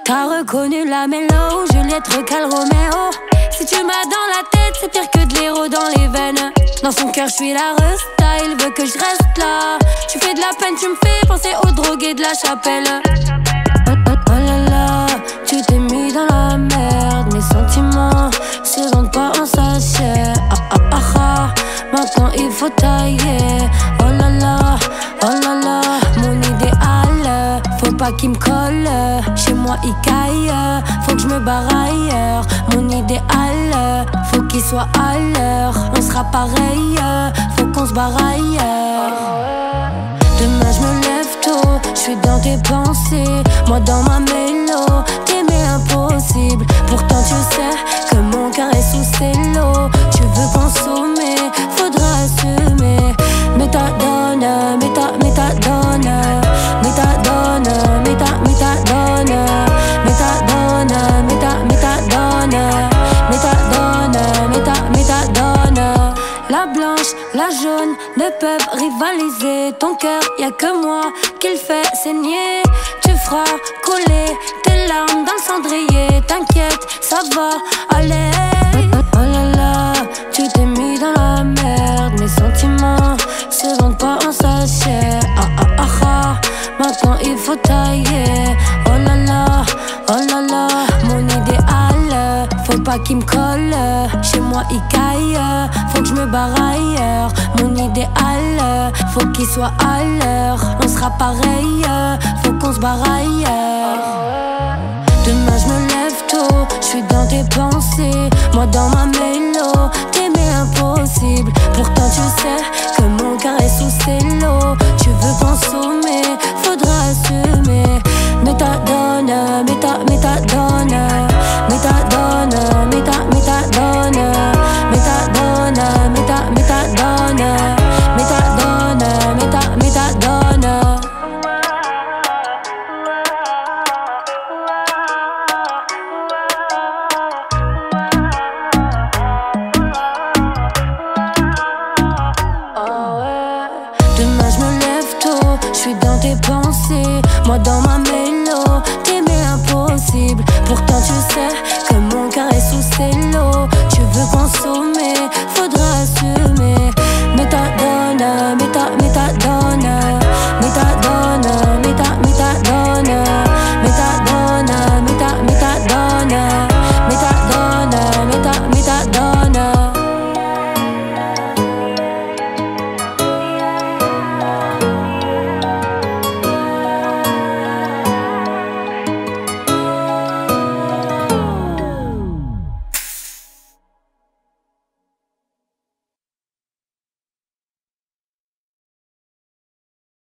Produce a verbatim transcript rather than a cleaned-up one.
T'as reconnu la mélo, Juliette recale Roméo. Si tu m'as dans la tête, c'est pire que de l'héros dans les veines. Dans son cœur, je suis la resta, il veut que je reste là. Tu fais de la peine, tu me fais penser aux drogués de la chapelle. Oh, oh, oh là là, tu t'es mis dans la merde. Mes sentiments se vendent pas en sachet. Ah ah ah ah, maintenant il faut tailler. Oh là là, oh là là, mon idéal, faut pas qu'il me colle. Chez moi il caille, faut que je me barre ailleurs. Mon idéal, faut qu'il soit à l'heure. On sera pareil, faut qu'on se barre ailleurs. Demain je me lève tôt, je suis dans tes pensées. Moi dans ma mélo, t'aimer impossible. Pourtant tu sais que mon cœur est sous cello. Tu veux consommer, faudra assumer. Méthadone, méta, méthadone, méthadone, méta, méthadone, méthadone, méta, méthadone, méthadone, méta, méthadone. La blanche, la jaune ne peuvent rivaliser. Ton cœur, y'a que moi qui le fait saigner. Tu feras couler tes larmes dans le cendrier. T'inquiète, ça va aller. Oh là là, tu t'es mis dans la merde. Mes sentiments se vendent pas en sachet. Ah ah ah ah, maintenant il faut tailler. Oh là là, oh là là, mon idéal, faut pas qu'il me colle. Chez moi il caille, faut que je me barre ailleurs. Mon idéal, faut qu'il soit à l'heure. On sera pareil, faut qu'on se barre ailleurs. Demain je me lève tôt, je suis dans tes pensées. Moi dans ma mélo, t'aimer impossible. Pourtant tu sais que mon cœur est sous cello. Tu veux consommer, faudra assumer. Méthadone, méta, méthadone, méthadone, méta, méthadone, méthadone, méta, méthadone, méthadone, méta, méthadone. Demain je me lève tôt, je suis dans tes pensées. Moi dans ma mélo, t'aimer impossible. Pourtant tu sais que mon cœur est sous cello. Tu veux consommer, faudra assumer. Méthadone, méta,